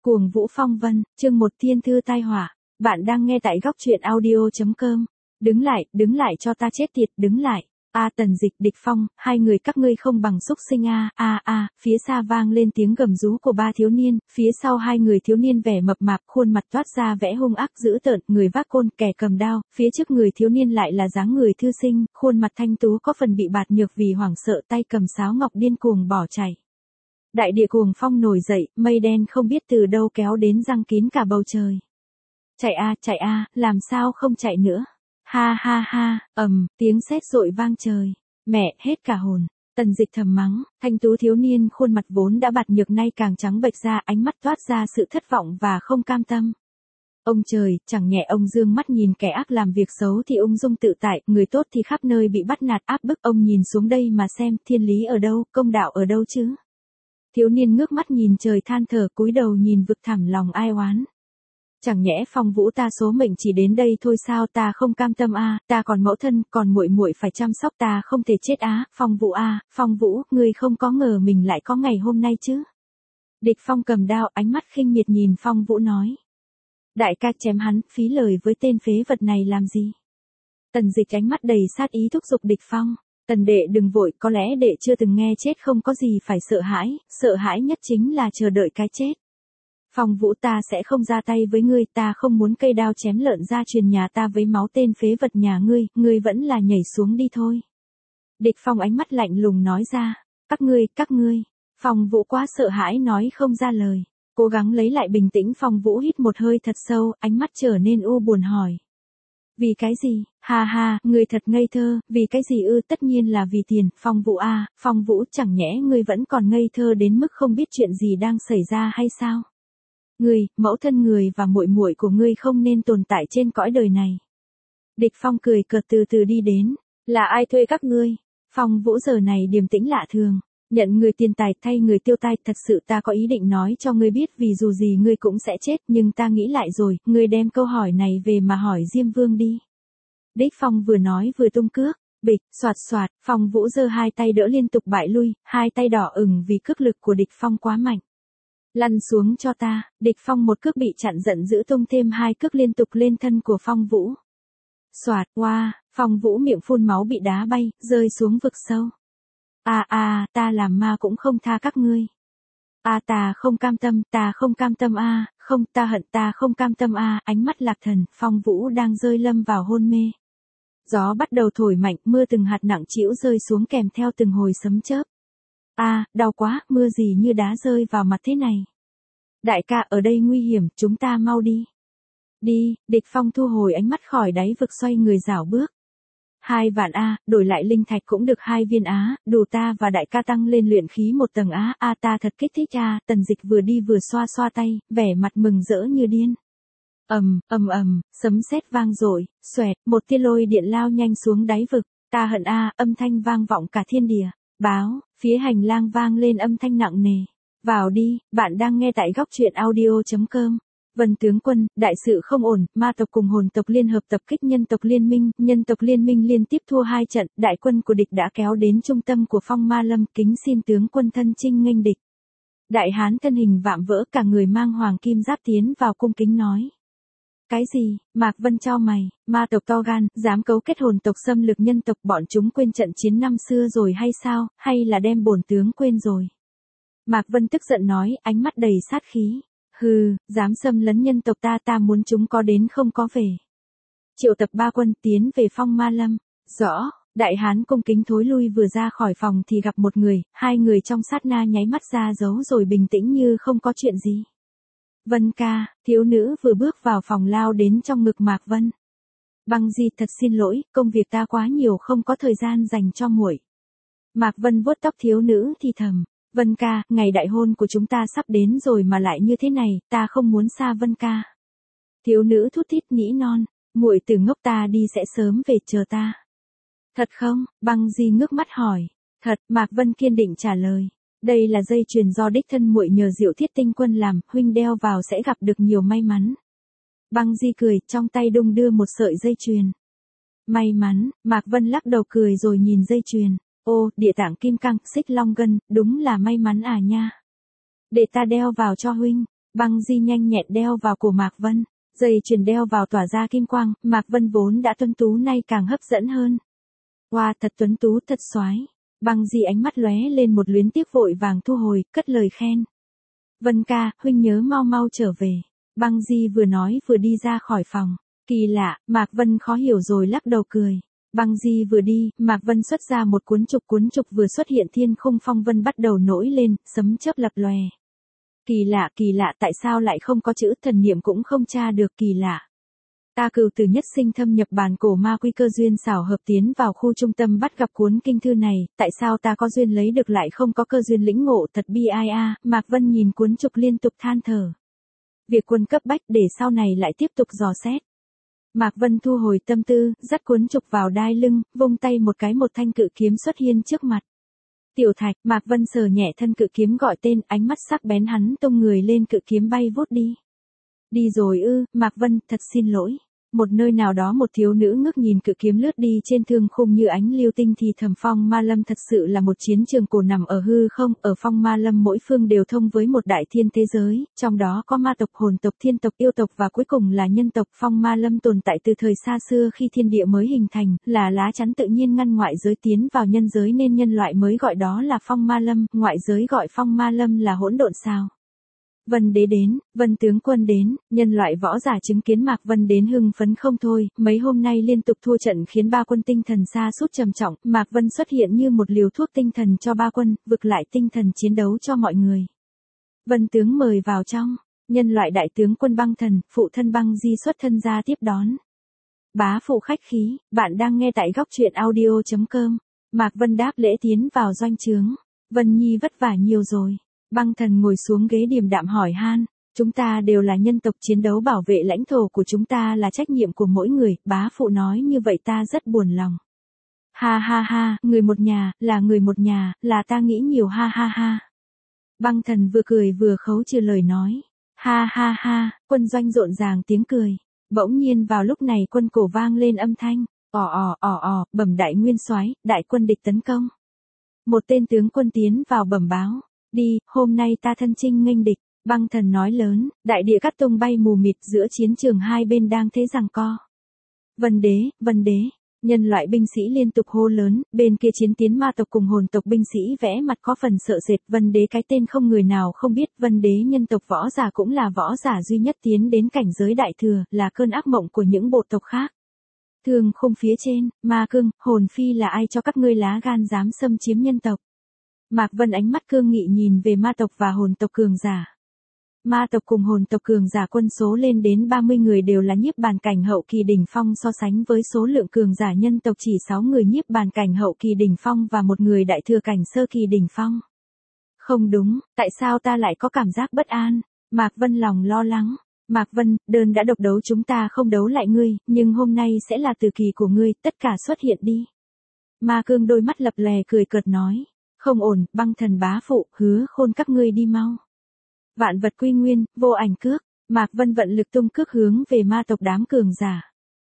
Cuồng Vũ Phong Vân, chương 1 Thiên Thư Tai Họa. Bạn đang nghe tại góc truyện audio.com. Đứng lại cho ta chết tiệt, đứng lại. Tần Dịch, Địch Phong, hai người các ngươi không bằng xúc sinh phía xa vang lên tiếng gầm rú của ba thiếu niên, phía sau hai người thiếu niên vẻ mập mạp, khuôn mặt toát ra vẻ hung ác dữ tợn, người vác côn, kẻ cầm đao, phía trước người thiếu niên lại là dáng người thư sinh, khuôn mặt thanh tú có phần bị bạt nhược vì hoảng sợ, tay cầm sáo ngọc điên cuồng bỏ chạy. Đại địa cuồng phong nổi dậy, mây đen không biết từ đâu kéo đến giăng kín cả bầu trời. Chạy làm sao không chạy nữa. Ha, tiếng sét rội vang trời. Mẹ, hết cả hồn. Tần Dịch thầm mắng, thanh tú thiếu niên khuôn mặt vốn đã bạt nhược nay càng trắng bệch ra, ánh mắt toát ra sự thất vọng và không cam tâm. Ông trời, chẳng nhẹ ông dương mắt nhìn kẻ ác làm việc xấu thì ung dung tự tại, người tốt thì khắp nơi bị bắt nạt áp bức, ông nhìn xuống đây mà xem, thiên lý ở đâu, công đạo ở đâu chứ? Thiếu niên ngước mắt nhìn trời than thở, cúi đầu nhìn vực thẳm lòng ai oán. Chẳng nhẽ Phong Vũ ta số mệnh chỉ đến đây thôi sao, ta không cam tâm ta còn mẫu thân, còn muội phải chăm sóc, ta không thể chết Phong Vũ, ngươi không có ngờ mình lại có ngày hôm nay chứ. Địch Phong cầm đao, ánh mắt khinh miệt nhìn Phong Vũ nói. Đại ca chém hắn, phí lời với tên phế vật này làm gì? Tần Dịch ánh mắt đầy sát ý thúc giục Địch Phong. Tần đệ đừng vội, có lẽ đệ chưa từng nghe chết không có gì phải sợ hãi nhất chính là chờ đợi cái chết. Phong Vũ ta sẽ không ra tay với ngươi, ta không muốn cây đao chém lợn ra truyền nhà ta với máu tên phế vật nhà ngươi vẫn là nhảy xuống đi thôi. Địch Phong ánh mắt lạnh lùng nói ra, các ngươi, Phong Vũ quá sợ hãi nói không ra lời, cố gắng lấy lại bình tĩnh. Phong Vũ hít một hơi thật sâu, ánh mắt trở nên u buồn hỏi. Vì cái gì? Ha, ngươi thật ngây thơ, vì cái gì ư? Tất nhiên là vì tiền. Phong Vũ chẳng nhẽ ngươi vẫn còn ngây thơ đến mức không biết chuyện gì đang xảy ra hay sao? Ngươi, mẫu thân người và muội của ngươi không nên tồn tại trên cõi đời này. Địch Phong cười cợt từ từ đi đến. Là ai thuê các ngươi? Phong Vũ giờ này điềm tĩnh lạ thường. Nhận người tiền tài thay người tiêu tai, thật sự ta có ý định nói cho ngươi biết, vì dù gì ngươi cũng sẽ chết, nhưng ta nghĩ lại rồi, ngươi đem câu hỏi này về mà hỏi Diêm Vương đi. Địch Phong vừa nói vừa tung cước, bịch, xoạt, Phong Vũ giơ hai tay đỡ liên tục bại lui, hai tay đỏ ửng vì cước lực của Địch Phong quá mạnh. Lăn xuống cho ta. Địch Phong một cước bị chặn, giận dữ tung thêm hai cước liên tục lên thân của Phong Vũ. Xoạt, Phong Vũ miệng phun máu bị đá bay, rơi xuống vực sâu. Ta làm ma cũng không tha các ngươi. Ta không cam tâm không, ta hận, ta không cam tâm Ánh mắt lạc thần, Phong Vũ đang rơi lâm vào hôn mê. Gió bắt đầu thổi mạnh, mưa từng hạt nặng trĩu rơi xuống kèm theo từng hồi sấm chớp. Đau quá, mưa gì như đá rơi vào mặt thế này. Đại ca, ở đây nguy hiểm, chúng ta mau đi. Đi, Địch Phong thu hồi ánh mắt khỏi đáy vực, xoay người rảo bước. 2 vạn đổi lại linh thạch cũng được 2 viên đủ ta và đại ca tăng lên luyện khí 1 tầng ta thật kích thích Tần Dịch vừa đi vừa xoa tay, vẻ mặt mừng rỡ như điên. Ầm, sấm sét vang dội, xoẹt, một tia lôi điện lao nhanh xuống đáy vực. Ta hận âm thanh vang vọng cả thiên địa. Báo, phía hành lang vang lên âm thanh nặng nề. Vào đi, bạn đang nghe tại góc truyện audio.com. Vân tướng quân, đại sự không ổn, ma tộc cùng hồn tộc liên hợp tập kích nhân tộc liên minh liên tiếp thua 2 trận, đại quân của địch đã kéo đến trung tâm của Phong Ma Lâm, kính xin tướng quân thân chinh nghênh địch. Đại hán thân hình vạm vỡ, cả người mang hoàng kim giáp tiến vào cung kính nói. Cái gì? Mạc Vân chau mày, ma tộc to gan, dám cấu kết hồn tộc xâm lược nhân tộc, bọn chúng quên trận chiến năm xưa rồi hay sao, hay là đem bổn tướng quên rồi? Mạc Vân tức giận nói, ánh mắt đầy sát khí. Hừ, dám xâm lấn nhân tộc ta muốn chúng có đến không có về. Triệu tập 3 quân tiến về Phong Ma Lâm. Rõ, đại hán cung kính thối lui, vừa ra khỏi phòng thì gặp một người, 2 người trong sát na nháy mắt ra dấu rồi bình tĩnh như không có chuyện gì. Vân ca, thiếu nữ vừa bước vào phòng lao đến trong ngực Mạc Vân. Băng Di, thật xin lỗi, công việc ta quá nhiều không có thời gian dành cho muội. Mạc Vân vuốt tóc thiếu nữ thì thầm. Vân ca, ngày đại hôn của chúng ta sắp đến rồi mà lại như thế này, ta không muốn xa Vân ca. Thiếu nữ thút thít nghĩ non, muội từ ngốc, ta đi sẽ sớm về, chờ ta. Thật không? Băng Di ngước mắt hỏi. Thật, Mạc Vân kiên định trả lời. Đây là dây chuyền do đích thân muội nhờ Diệu Thiết Tinh Quân làm, huynh đeo vào sẽ gặp được nhiều may mắn. Băng Di cười, trong tay đung đưa một sợi dây chuyền. May mắn, Mạc Vân lắc đầu cười rồi nhìn dây chuyền. Ô, địa tạng kim cang, xích long gân, đúng là may mắn nha. Để ta đeo vào cho huynh. Băng di nhanh nhẹn đeo vào cổ Mạc Vân. Dây chuyền đeo vào tỏa ra kim quang, Mạc Vân vốn đã tuấn tú nay càng hấp dẫn hơn. Wow, thật tuấn tú, thật soái. Băng di ánh mắt lóe lên một luyến tiếc vội vàng thu hồi, cất lời khen. Vân ca, huynh nhớ mau mau trở về. Băng di vừa nói vừa đi ra khỏi phòng. Kỳ lạ, Mạc Vân khó hiểu rồi lắc đầu cười. Băng di vừa đi, Mạc Vân xuất ra một cuốn trục vừa xuất hiện thiên khung phong vân bắt đầu nổi lên, sấm chớp lập lòe. Kỳ lạ tại sao lại không có chữ thần niệm cũng không tra được kỳ lạ. Ta cừu từ nhất sinh thâm nhập bản cổ ma quy cơ duyên xảo hợp tiến vào khu trung tâm bắt gặp cuốn kinh thư này, tại sao ta có duyên lấy được lại không có cơ duyên lĩnh ngộ thật bi ai a. Mạc Vân nhìn cuốn trục liên tục than thở. Việc quân cấp bách để sau này lại tiếp tục dò xét. Mạc Vân thu hồi tâm tư, dắt cuốn trục vào đai lưng, vung tay một cái một thanh cự kiếm xuất hiện trước mặt. Tiểu Thạch, Mạc Vân sờ nhẹ thân cự kiếm gọi tên, ánh mắt sắc bén hắn tung người lên cự kiếm bay vút đi. Đi rồi ư, Mạc Vân, thật xin lỗi. Một nơi nào đó một thiếu nữ ngước nhìn cự kiếm lướt đi trên thương khung như ánh lưu tinh thì thầm Phong Ma Lâm thật sự là một chiến trường cổ nằm ở hư không, ở Phong Ma Lâm mỗi phương đều thông với một đại thiên thế giới, trong đó có ma tộc, hồn tộc, thiên tộc, yêu tộc và cuối cùng là nhân tộc. Phong Ma Lâm tồn tại từ thời xa xưa khi thiên địa mới hình thành, là lá chắn tự nhiên ngăn ngoại giới tiến vào nhân giới nên nhân loại mới gọi đó là Phong Ma Lâm, ngoại giới gọi Phong Ma Lâm là hỗn độn sao. Vân đế đến, Vân tướng quân đến, nhân loại võ giả chứng kiến Mạc Vân đến hưng phấn không thôi, mấy hôm nay liên tục thua trận khiến ba quân tinh thần sa sút trầm trọng, Mạc Vân xuất hiện như một liều thuốc tinh thần cho ba quân, vực lại tinh thần chiến đấu cho mọi người. Vân tướng mời vào trong, nhân loại đại tướng quân Băng Thần, phụ thân Băng Di xuất thân ra tiếp đón. Bá phụ khách khí, bạn đang nghe tại góc truyện audio.com. Mạc Vân đáp lễ tiến vào doanh trướng. Vân Nhi vất vả nhiều rồi. Băng Thần ngồi xuống ghế điềm đạm hỏi han, chúng ta đều là nhân tộc, chiến đấu bảo vệ lãnh thổ của chúng ta là trách nhiệm của mỗi người, bá phụ nói như vậy ta rất buồn lòng. Ha ha ha, người một nhà, là người một nhà, là ta nghĩ nhiều ha ha ha. Băng Thần vừa cười vừa khấu trừ lời nói. Ha ha ha, quân doanh rộn ràng tiếng cười. Bỗng nhiên vào lúc này quân cổ vang lên âm thanh, bẩm đại nguyên soái, đại quân địch tấn công. Một tên tướng quân tiến vào bẩm báo. Đi, hôm nay ta thân chinh nghênh địch, Băng Thần nói lớn, đại địa cát tung bay mù mịt giữa chiến trường hai bên đang thế giằng co. Vân đế, nhân loại binh sĩ liên tục hô lớn, bên kia chiến tiến ma tộc cùng hồn tộc binh sĩ vẽ mặt có phần sợ sệt, Vân đế cái tên không người nào không biết, Vân đế nhân tộc võ giả cũng là võ giả duy nhất tiến đến cảnh giới đại thừa, là cơn ác mộng của những bộ tộc khác. Thường khung phía trên, Ma Cương, Hồn Phi là ai cho các ngươi lá gan dám xâm chiếm nhân tộc? Mạc Vân ánh mắt cương nghị nhìn về ma tộc và hồn tộc cường giả. Ma tộc cùng hồn tộc cường giả quân số lên đến 30 người đều là nhiếp bàn cảnh hậu kỳ đỉnh phong, so sánh với số lượng cường giả nhân tộc chỉ 6 người nhiếp bàn cảnh hậu kỳ đỉnh phong và một người đại thừa cảnh sơ kỳ đỉnh phong. Không đúng, tại sao ta lại có cảm giác bất an? Mạc Vân lòng lo lắng. Mạc Vân, đơn đã độc đấu chúng ta không đấu lại ngươi, nhưng hôm nay sẽ là tử kỳ của ngươi, tất cả xuất hiện đi. Ma Cương đôi mắt lập lè cười cợt nói. Không ổn, Băng Thần bá phụ, hứa khôn các ngươi đi mau. Vạn vật quy nguyên, vô ảnh cước, Mạc Vân vận lực tung cước hướng về ma tộc đám cường giả.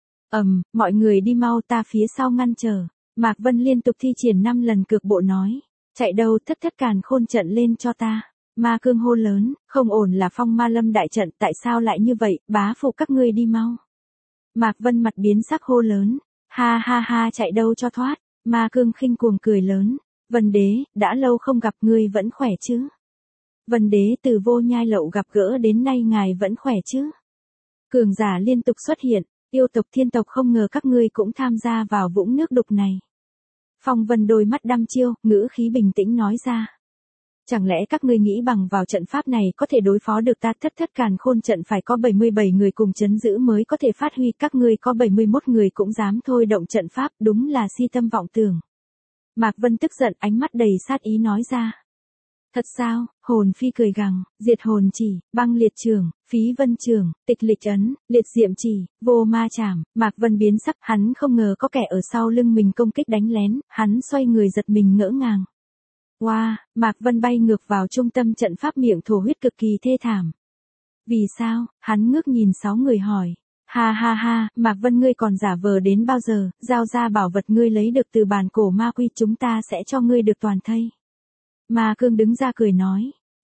Mọi người đi mau, ta phía sau ngăn trở. Mạc Vân liên tục thi triển 5 lần cược bộ nói. Chạy đâu, thất càn khôn trận lên cho ta. Ma Cương hô lớn, không ổn là Phong Ma Lâm đại trận, tại sao lại như vậy, bá phụ các ngươi đi mau. Mạc Vân mặt biến sắc hô lớn. Ha ha ha, chạy đâu cho thoát. Ma Cương khinh cuồng cười lớn. Vân đế, đã lâu không gặp, ngươi vẫn khỏe chứ? Vân đế từ Vô Nhai Lậu gặp gỡ đến nay ngài vẫn khỏe chứ? Cường giả liên tục xuất hiện, yêu tộc thiên tộc không ngờ các ngươi cũng tham gia vào vũng nước đục này. Phong Vân đôi mắt đăm chiêu, ngữ khí bình tĩnh nói ra. Chẳng lẽ các ngươi nghĩ bằng vào trận pháp này có thể đối phó được ta? Thất càn khôn trận phải có 77 người cùng chấn giữ mới có thể phát huy, các ngươi có 71 người cũng dám thôi động trận pháp, đúng là si tâm vọng tưởng. Mạc Vân tức giận, ánh mắt đầy sát ý nói ra. Thật sao? Hồn Phi cười gằn, diệt hồn chỉ, băng liệt trường, phí vân trường, tịch lịch ấn, liệt diệm chỉ, vô ma chảm. Mạc Vân biến sắc, hắn không ngờ có kẻ ở sau lưng mình công kích đánh lén, hắn xoay người giật mình ngỡ ngàng. Wow, Mạc Vân bay ngược vào trung tâm trận pháp, miệng thổ huyết cực kỳ thê thảm. Vì sao? Hắn ngước nhìn 6 người hỏi. Ha ha ha, Mạc Vân ngươi còn giả vờ đến bao giờ, giao ra bảo vật ngươi lấy được từ bản cổ ma quy, chúng ta sẽ cho ngươi được toàn thây. Ma Cương đứng ra cười nói.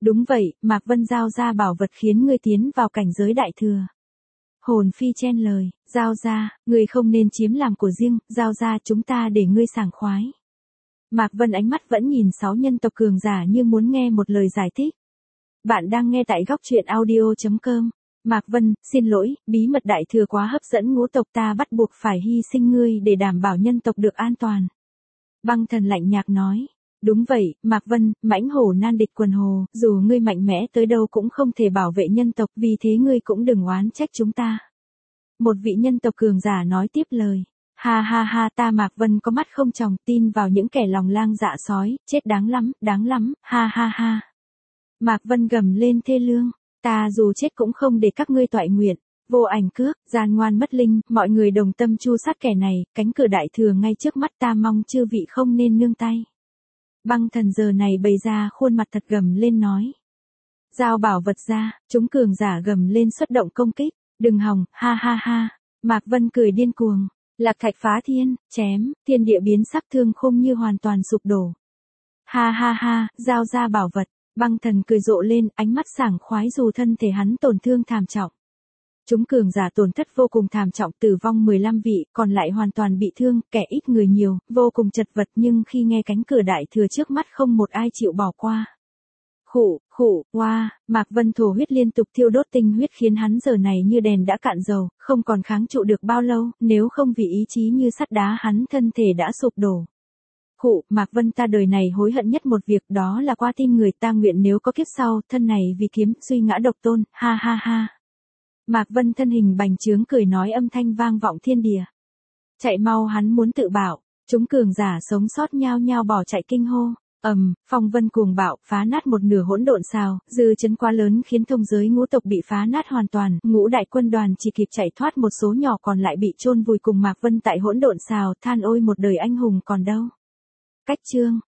Đúng vậy, Mạc Vân giao ra bảo vật khiến ngươi tiến vào cảnh giới đại thừa. Hồn phi chen lời, giao ra, ngươi không nên chiếm làm của riêng, giao ra chúng ta để ngươi sảng khoái. Mạc Vân ánh mắt vẫn nhìn 6 nhân tộc cường giả như muốn nghe một lời giải thích. Bạn đang nghe tại góc truyện audio.com. Mạc Vân, xin lỗi, bí mật đại thừa quá hấp dẫn ngũ tộc ta bắt buộc phải hy sinh ngươi để đảm bảo nhân tộc được an toàn. Băng thần lạnh nhạt nói. Đúng vậy, Mạc Vân, mãnh hổ nan địch quần hồ, dù ngươi mạnh mẽ tới đâu cũng không thể bảo vệ nhân tộc, vì thế ngươi cũng đừng oán trách chúng ta. Một vị nhân tộc cường giả nói tiếp lời. Ha ha ha, ta Mạc Vân có mắt không tròng, tin vào những kẻ lòng lang dạ sói, chết đáng lắm, ha ha ha. Mạc Vân gầm lên thê lương, ta dù chết cũng không để các ngươi toại nguyện. Vô ảnh cước, gian ngoan mất linh, mọi người đồng tâm chu sát kẻ này, cánh cửa đại thừa ngay trước mắt ta, mong chư vị không nên nương tay. Băng thần giờ này bày ra khuôn mặt thật gầm lên nói. Giao bảo vật ra, chúng cường giả gầm lên xuất động công kích, đừng hòng, ha ha ha. Mạc Vân cười điên cuồng, lạc thạch phá thiên, chém, thiên địa biến sắc, thương khung như hoàn toàn sụp đổ. Ha ha ha, giao ra bảo vật, băng thần cười rộ lên, ánh mắt sảng khoái dù thân thể hắn tổn thương thảm trọng. Chúng cường giả tổn thất vô cùng thảm trọng, tử vong 15 vị, còn lại hoàn toàn bị thương, kẻ ít người nhiều, vô cùng chật vật, nhưng khi nghe cánh cửa đại thừa trước mắt không một ai chịu bỏ qua. Khụ, Mạc Vân thổ huyết liên tục thiêu đốt tinh huyết khiến hắn giờ này như đèn đã cạn dầu, không còn kháng trụ được bao lâu, nếu không vì ý chí như sắt đá hắn thân thể đã sụp đổ. Mạc Vân, ta đời này hối hận nhất một việc, đó là qua tin người, ta nguyện nếu có kiếp sau, thân này vì kiếm, suy ngã độc tôn, ha ha ha. Mạc Vân thân hình bành trướng cười nói, âm thanh vang vọng thiên địa. Chạy mau, hắn muốn tự bảo. Chúng cường giả sống sót nhao nhao bỏ chạy kinh hô. Phong vân cuồng bạo, phá nát một nửa hỗn độn sao, dư chấn quá lớn khiến thông giới ngũ tộc bị phá nát hoàn toàn, ngũ đại quân đoàn chỉ kịp chạy thoát, một số nhỏ còn lại bị chôn vùi cùng Mạc Vân tại hỗn độn sao, than ôi một đời anh hùng còn đâu. Cách chương